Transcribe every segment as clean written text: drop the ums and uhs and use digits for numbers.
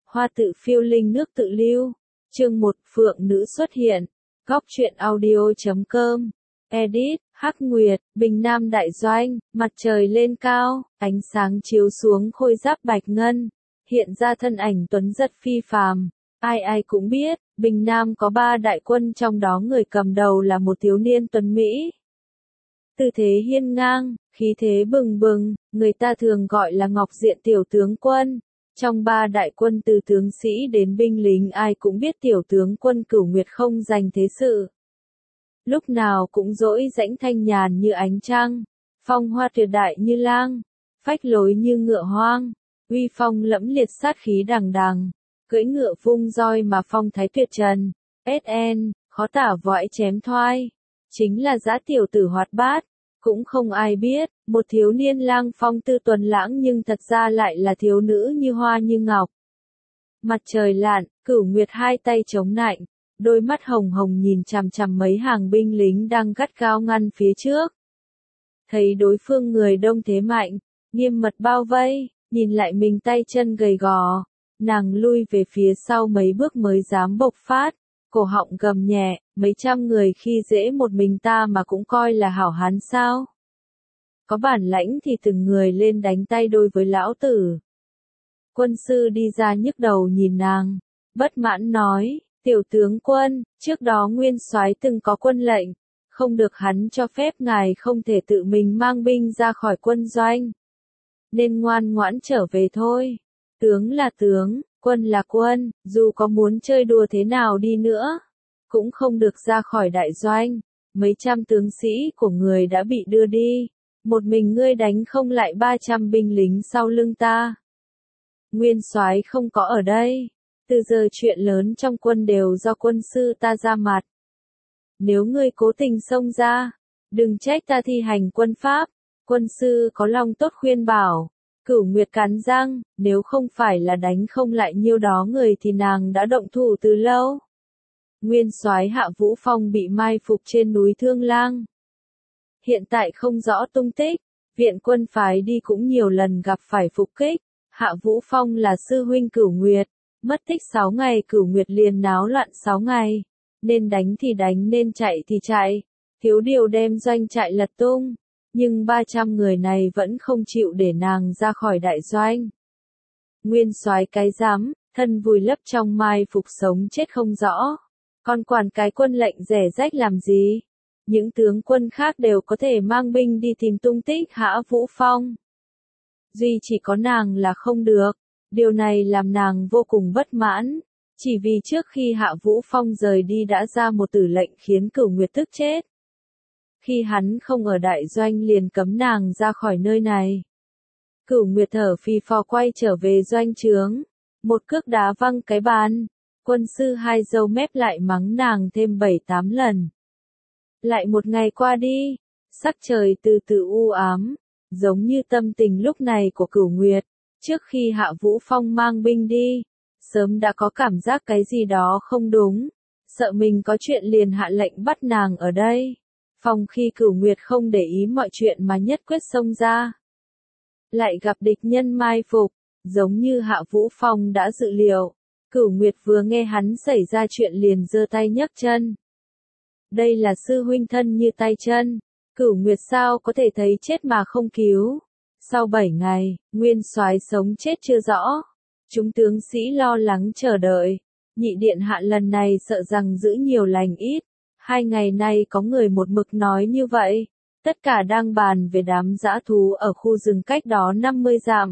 Hoa tự phiêu linh nước tự lưu. Chương 1, Phượng nữ xuất hiện. Góc truyện audio.com. Edit, Hắc Nguyệt, Bình Nam đại doanh, mặt trời lên cao, ánh sáng chiếu xuống khôi giáp bạch ngân, hiện ra thân ảnh tuấn giật phi phàm. Ai ai cũng biết, Bình Nam có 3 đại quân, trong đó người cầm đầu là một thiếu niên tuấn Mỹ. Tư thế hiên ngang, khí thế bừng bừng, người ta thường gọi là Ngọc Diện tiểu tướng quân. Trong 3 đại quân từ tướng sĩ đến binh lính ai cũng biết tiểu tướng quân Cửu Nguyệt không giành thế sự. Lúc nào cũng dỗi rãnh thanh nhàn như ánh trăng, phong hoa tuyệt đại như lang, phách lối như ngựa hoang, uy phong lẫm liệt sát khí đằng đằng, cưỡi ngựa vung roi mà phong thái tuyệt trần, SN, khó tả või chém thoai, chính là dã tiểu tử hoạt bát. Cũng không ai biết, một thiếu niên lang phong tư tuần lãng nhưng thật ra lại là thiếu nữ như hoa như ngọc. Mặt trời lặn, Cửu Nguyệt hai tay chống nạnh, đôi mắt hồng hồng nhìn chằm chằm mấy hàng binh lính đang gắt gao ngăn phía trước. Thấy đối phương người đông thế mạnh, nghiêm mật bao vây, nhìn lại mình tay chân gầy gò, nàng lui về phía sau mấy bước mới dám bộc phát. Cổ họng gầm nhẹ, mấy trăm người khi dễ một mình ta mà cũng coi là hảo hán sao? Có bản lãnh thì từng người lên đánh tay đôi với lão tử. Quân sư đi ra nhức đầu nhìn nàng, bất mãn nói, tiểu tướng quân, trước đó nguyên soái từng có quân lệnh, không được hắn cho phép ngài không thể tự mình mang binh ra khỏi quân doanh. Nên ngoan ngoãn trở về thôi. Tướng là tướng, quân là quân, dù có muốn chơi đùa thế nào đi nữa, cũng không được ra khỏi đại doanh. Mấy trăm tướng sĩ của người đã bị đưa đi, một mình ngươi đánh không lại 300 binh lính sau lưng ta. Nguyên soái không có ở đây, từ giờ chuyện lớn trong quân đều do quân sư ta ra mặt. Nếu ngươi cố tình xông ra, đừng trách ta thi hành quân pháp. Quân sư có lòng tốt khuyên bảo. Cửu Nguyệt cắn răng, nếu không phải là đánh không lại nhiêu đó người thì nàng đã động thủ từ lâu. Nguyên soái Hạ Vũ Phong bị mai phục trên núi Thương Lang. Hiện tại không rõ tung tích, viện quân phái đi cũng nhiều lần gặp phải phục kích. Hạ Vũ Phong là sư huynh Cửu Nguyệt, mất tích 6 ngày Cửu Nguyệt liền náo loạn 6 ngày. Nên đánh thì đánh, nên chạy thì chạy, thiếu điều đem doanh trại lật tung. Nhưng 300 người này vẫn không chịu để nàng ra khỏi đại doanh. Nguyên soái cái dám, thân vùi lấp trong mai phục sống chết không rõ. Còn quản cái quân lệnh rẻ rách làm gì? Những tướng quân khác đều có thể mang binh đi tìm tung tích Hạ Vũ Phong. Duy chỉ có nàng là không được. Điều này làm nàng vô cùng bất mãn. Chỉ vì trước khi Hạ Vũ Phong rời đi đã ra một tử lệnh khiến Cửu Nguyệt tức chết. Khi hắn không ở đại doanh liền cấm nàng ra khỏi nơi này. Cửu Nguyệt thở phì phò quay trở về doanh trướng. Một cước đá văng cái bàn. Quân sư hai dâu mép lại mắng nàng thêm 7-8 lần. Lại một ngày qua đi. Sắc trời từ từ u ám. Giống như tâm tình lúc này của Cửu Nguyệt. Trước khi Hạ Vũ Phong mang binh đi. Sớm đã có cảm giác cái gì đó không đúng. Sợ mình có chuyện liền hạ lệnh bắt nàng ở đây. Phòng khi Cửu Nguyệt không để ý mọi chuyện mà nhất quyết xông ra. Lại gặp địch nhân mai phục, giống như Hạ Vũ Phong đã dự liệu. Cửu Nguyệt vừa nghe hắn xảy ra chuyện liền giơ tay nhấc chân. Đây là sư huynh thân như tay chân. Cửu Nguyệt sao có thể thấy chết mà không cứu. Sau 7 ngày, nguyên soái sống chết chưa rõ. Chúng tướng sĩ lo lắng chờ đợi. Nhị điện hạ lần này sợ rằng giữ nhiều lành ít. 2 ngày nay có người một mực nói như vậy. Tất cả đang bàn về đám dã thú ở khu rừng cách đó 50 dặm.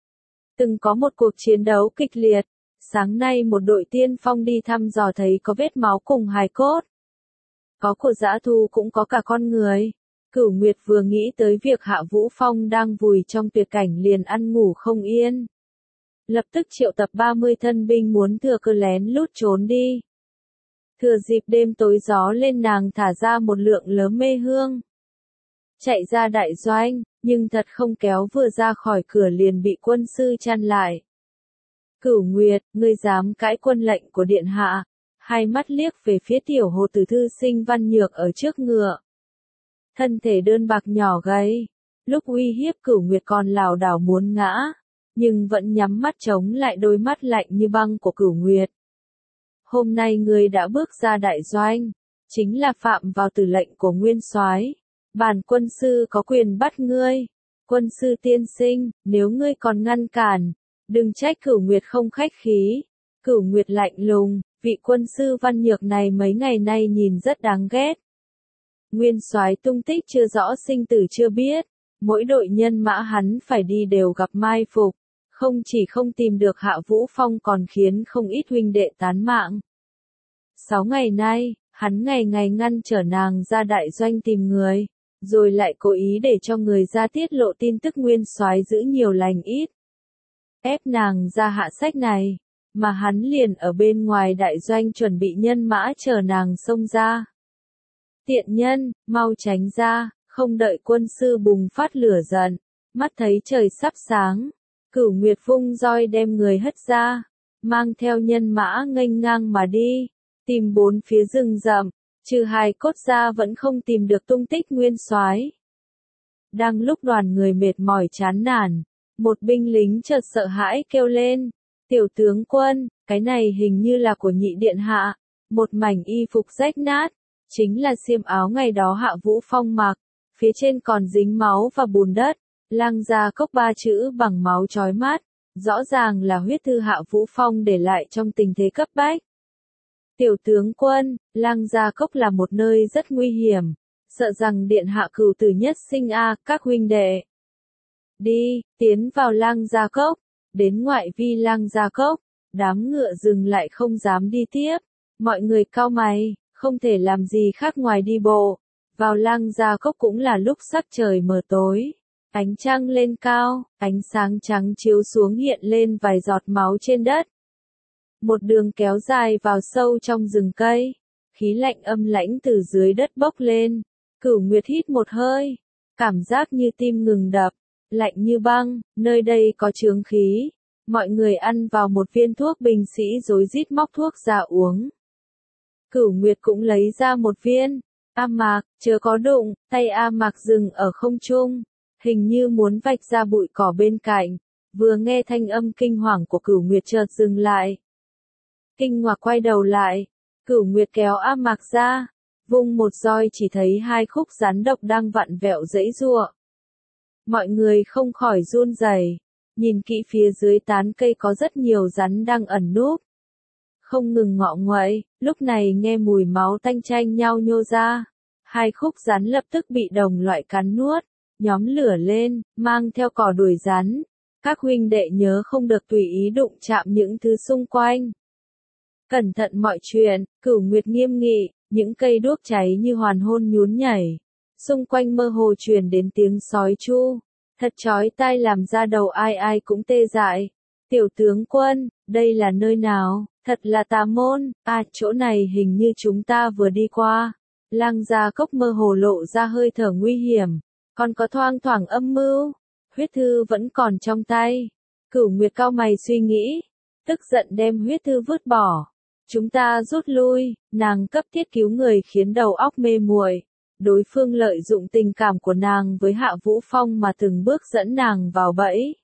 Từng có một cuộc chiến đấu kịch liệt. Sáng nay một đội tiên phong đi thăm dò thấy có vết máu cùng hài cốt. Có của dã thú cũng có cả con người. Cửu Nguyệt vừa nghĩ tới việc Hạ Vũ Phong đang vùi trong tuyệt cảnh liền ăn ngủ không yên. Lập tức triệu tập 30 thân binh muốn thừa cơ lén lút trốn đi. Thừa dịp đêm tối gió lên nàng thả ra một lượng lớn mê hương. Chạy ra đại doanh, nhưng thật không kéo vừa ra khỏi cửa liền bị quân sư chặn lại. Cửu Nguyệt, ngươi dám cãi quân lệnh của điện hạ. Hai mắt liếc về phía tiểu hồ tử thư sinh Văn Nhược ở trước ngựa. Thân thể đơn bạc nhỏ gầy. Lúc uy hiếp Cửu Nguyệt còn lảo đảo muốn ngã. nhưng vẫn nhắm mắt chống lại đôi mắt lạnh như băng của Cửu Nguyệt. Hôm nay ngươi đã bước ra đại doanh, chính là phạm vào tử lệnh của Nguyên Soái. Bản quân sư có quyền bắt ngươi. Quân sư tiên sinh, nếu ngươi còn ngăn cản, đừng trách Cửu Nguyệt không khách khí. Cửu Nguyệt lạnh lùng, vị quân sư văn nhược này mấy ngày nay nhìn rất đáng ghét. Nguyên Soái tung tích chưa rõ, sinh tử chưa biết, mỗi đội nhân mã hắn phải đi đều gặp mai phục, không chỉ không tìm được Hạ Vũ Phong còn khiến không ít huynh đệ tán mạng. 6 ngày nay, hắn ngày ngày ngăn trở nàng ra đại doanh tìm người, rồi lại cố ý để cho người ra tiết lộ tin tức Nguyên Soái giữ nhiều lành ít, ép nàng ra hạ sách này, mà hắn liền ở bên ngoài đại doanh chuẩn bị nhân mã chờ nàng xông ra. Tiện nhân, mau tránh ra, không đợi quân sư bùng phát lửa giận, mắt thấy trời sắp sáng, Cửu Nguyệt vung roi đem người hất ra, mang theo nhân mã nghênh ngang mà đi, tìm bốn phía rừng rậm, trừ hài cốt ra vẫn không tìm được tung tích Nguyên Soái. Đang lúc đoàn người mệt mỏi chán nản, một binh lính chợt sợ hãi kêu lên, tiểu tướng quân, cái này hình như là của nhị điện hạ, một mảnh y phục rách nát, chính là xiêm áo ngày đó Hạ Vũ Phong mặc, phía trên còn dính máu và bùn đất, Lăng Gia Cốc 3 chữ bằng máu chói mắt, rõ ràng là huyết thư Hạ Vũ Phong để lại trong tình thế cấp bách. Tiểu tướng quân, Lăng Gia Cốc là một nơi rất nguy hiểm, sợ rằng điện hạ cửu tử nhất sinh các huynh đệ. Đi, tiến vào Lăng Gia Cốc, đến ngoại vi Lăng Gia Cốc, đám ngựa dừng lại không dám đi tiếp, mọi người cau mày, không thể làm gì khác ngoài đi bộ. Vào Lăng Gia Cốc cũng là lúc sắc trời mờ tối, ánh trăng lên cao, ánh sáng trắng chiếu xuống hiện lên vài giọt máu trên đất. Một đường kéo dài vào sâu trong rừng cây, khí lạnh âm lãnh từ dưới đất bốc lên, Cửu Nguyệt hít một hơi, cảm giác như tim ngừng đập, lạnh như băng, nơi đây có chướng khí, mọi người ăn vào một viên thuốc, binh sĩ rối rít móc thuốc ra uống. Cửu Nguyệt cũng lấy ra một viên, A Mạc, chớ có đụng, tay A Mạc dừng ở không trung, hình như muốn vạch ra bụi cỏ bên cạnh, vừa nghe thanh âm kinh hoàng của Cửu Nguyệt chợt dừng lại. Kinh ngạc quay đầu lại, Cửu Nguyệt kéo A Mạc ra, vung một roi chỉ thấy hai khúc rắn độc đang vặn vẹo giãy giụa. Mọi người không khỏi run rẩy, nhìn kỹ phía dưới tán cây có rất nhiều rắn đang ẩn núp. Không ngừng ngọ nguậy, lúc này nghe mùi máu tanh chanh nhau nhô ra. Hai khúc rắn lập tức bị đồng loại cắn nuốt, nhóm lửa lên, mang theo cỏ đuổi rắn. Các huynh đệ nhớ không được tùy ý đụng chạm những thứ xung quanh. Cẩn thận mọi chuyện, Cửu Nguyệt nghiêm nghị, những cây đuốc cháy như hoàn hôn nhún nhảy. Xung quanh mơ hồ truyền đến tiếng sói chu, thật chói tai làm ra đầu ai ai cũng tê dại. Tiểu tướng quân, đây là nơi nào? Thật là tà môn, chỗ này hình như chúng ta vừa đi qua. Lăng Gia Cốc mơ hồ lộ ra hơi thở nguy hiểm, còn có thoang thoảng âm mưu. Huyết thư vẫn còn trong tay. Cửu Nguyệt cau mày suy nghĩ, tức giận đem huyết thư vứt bỏ. Chúng ta rút lui, nàng cấp thiết cứu người khiến đầu óc mê muội. Đối phương lợi dụng tình cảm của nàng với Hạ Vũ Phong mà từng bước dẫn nàng vào bẫy.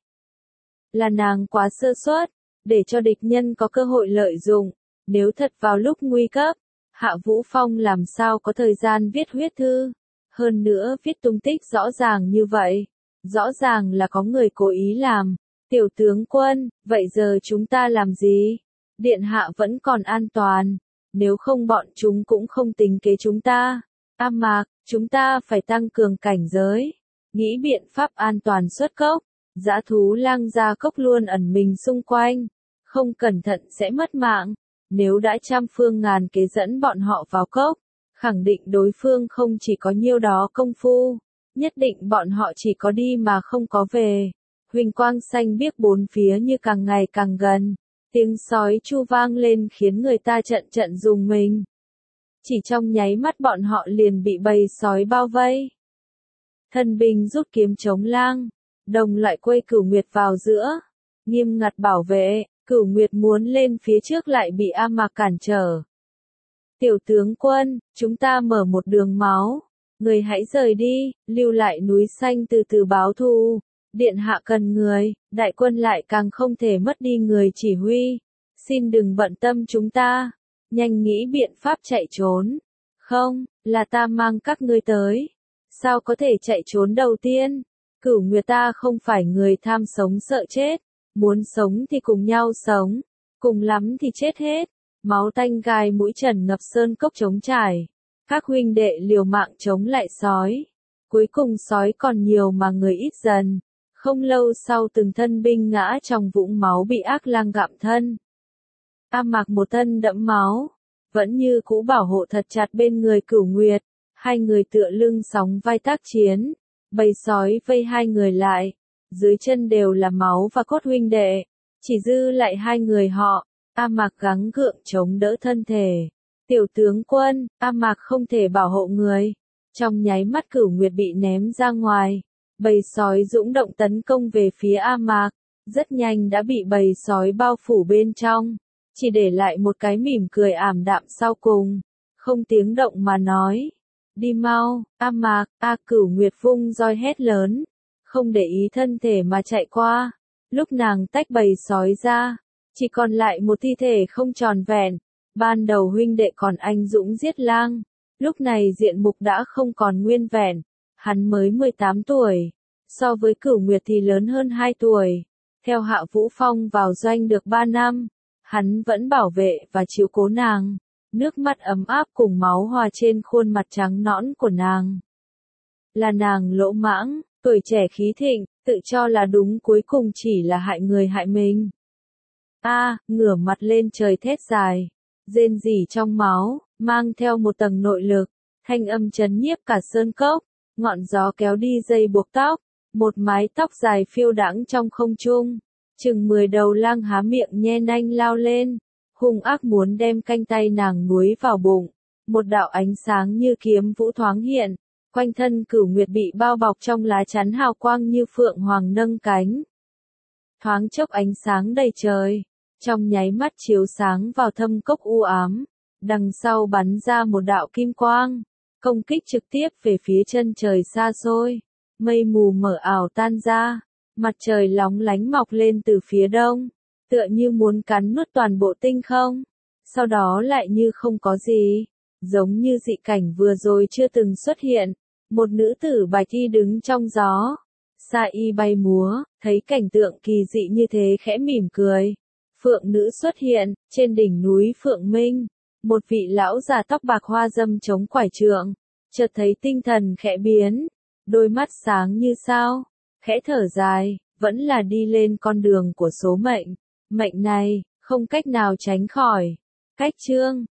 Là nàng quá sơ suất, để cho địch nhân có cơ hội lợi dụng. Nếu thật vào lúc nguy cấp, Hạ Vũ Phong làm sao có thời gian viết huyết thư. Hơn nữa viết tung tích rõ ràng như vậy. Rõ ràng là có người cố ý làm. Tiểu tướng quân, vậy giờ chúng ta làm gì? Điện hạ vẫn còn an toàn. Nếu không bọn chúng cũng không tính kế chúng ta. A Mạc, chúng ta phải tăng cường cảnh giới. Nghĩ biện pháp an toàn xuất cốc. Dã thú Lăng Gia Cốc luôn ẩn mình xung quanh. Không cẩn thận sẽ mất mạng. Nếu đã trăm phương ngàn kế dẫn bọn họ vào cốc, khẳng định đối phương không chỉ có nhiêu đó công phu. Nhất định bọn họ chỉ có đi mà không có về. Huỳnh quang xanh biếc bốn phía như càng ngày càng gần. Tiếng sói chu vang lên khiến người ta trận trận rùng mình. Chỉ trong nháy mắt bọn họ liền bị bầy sói bao vây. Thần binh rút kiếm chống lang. Đồng lại quây Cửu Nguyệt vào giữa. Nghiêm ngặt bảo vệ, Cửu Nguyệt muốn lên phía trước lại bị A Mạc cản trở. Tiểu tướng quân, chúng ta mở một đường máu. Người hãy rời đi, lưu lại núi xanh từ từ báo thù. Điện hạ cần người, đại quân lại càng không thể mất đi người chỉ huy. Xin đừng bận tâm chúng ta, nhanh nghĩ biện pháp chạy trốn. Không, là ta mang các ngươi tới. Sao có thể chạy trốn đầu tiên? Cửu Nguyệt ta không phải người tham sống sợ chết. Muốn sống thì cùng nhau sống, cùng lắm thì chết hết. Máu tanh gai mũi trần ngập sơn cốc trống trải. Các huynh đệ liều mạng chống lại sói. Cuối cùng sói còn nhiều mà người ít dần. Không lâu sau từng thân binh ngã trong vũng máu bị ác lang gặm thân. A Mạc một thân đẫm máu, vẫn như cũ bảo hộ thật chặt bên người Cửu Nguyệt. Hai người tựa lưng sóng vai tác chiến. Bầy sói vây hai người lại. Dưới chân đều là máu và cốt huynh đệ. Chỉ dư lại hai người họ. A Mạc gắng gượng chống đỡ thân thể. Tiểu tướng quân, A Mạc không thể bảo hộ người. Trong nháy mắt Cửu Nguyệt bị ném ra ngoài. Bầy sói dũng động tấn công về phía A Mạc. Rất nhanh đã bị bầy sói bao phủ bên trong. Chỉ để lại một cái mỉm cười ảm đạm sau cùng. Không tiếng động mà nói. Đi mau, A Mạc, Cửu Nguyệt vung roi hét lớn. Không để ý thân thể mà chạy qua. Lúc nàng tách bầy sói ra. Chỉ còn lại một thi thể không tròn vẹn. Ban đầu huynh đệ còn anh dũng giết lang. Lúc này diện mục đã không còn nguyên vẹn. Hắn mới 18 tuổi. So với Cửu Nguyệt thì lớn hơn 2 tuổi. Theo Hạ Vũ Phong vào doanh được 3 năm. Hắn vẫn bảo vệ và chiếu cố nàng. Nước mắt ấm áp cùng máu hòa trên khuôn mặt trắng nõn của nàng. Là nàng lỗ mãng, tuổi trẻ khí thịnh, tự cho là đúng cuối cùng chỉ là hại người hại mình. Ngửa mặt lên trời thét dài, rên rỉ trong máu, mang theo một tầng nội lực, thanh âm chấn nhiếp cả sơn cốc, ngọn gió kéo đi dây buộc tóc, một mái tóc dài phiêu đãng trong không trung, chừng 10 đầu lang há miệng nhe nanh lao lên, hung ác muốn đem canh tay nàng nuốt vào bụng, một đạo ánh sáng như kiếm vũ thoáng hiện, quanh thân Cửu Nguyệt bị bao bọc trong lá chắn hào quang như phượng hoàng nâng cánh. Thoáng chốc ánh sáng đầy trời. Trong nháy mắt chiếu sáng vào thâm cốc u ám, đằng sau bắn ra một đạo kim quang, công kích trực tiếp về phía chân trời xa xôi, mây mù mờ ảo tan ra, mặt trời lóng lánh mọc lên từ phía đông, tựa như muốn cắn nuốt toàn bộ tinh không, sau đó lại như không có gì, giống như dị cảnh vừa rồi chưa từng xuất hiện, một nữ tử bạch y đứng trong gió, sa y bay múa, thấy cảnh tượng kỳ dị như thế khẽ mỉm cười. Phượng nữ xuất hiện, trên đỉnh núi Phượng Minh, một vị lão già tóc bạc hoa dâm chống quải trượng, chợt thấy tinh thần khẽ biến, đôi mắt sáng như sao, khẽ thở dài, vẫn là đi lên con đường của số mệnh, mệnh này, không cách nào tránh khỏi. Cách chương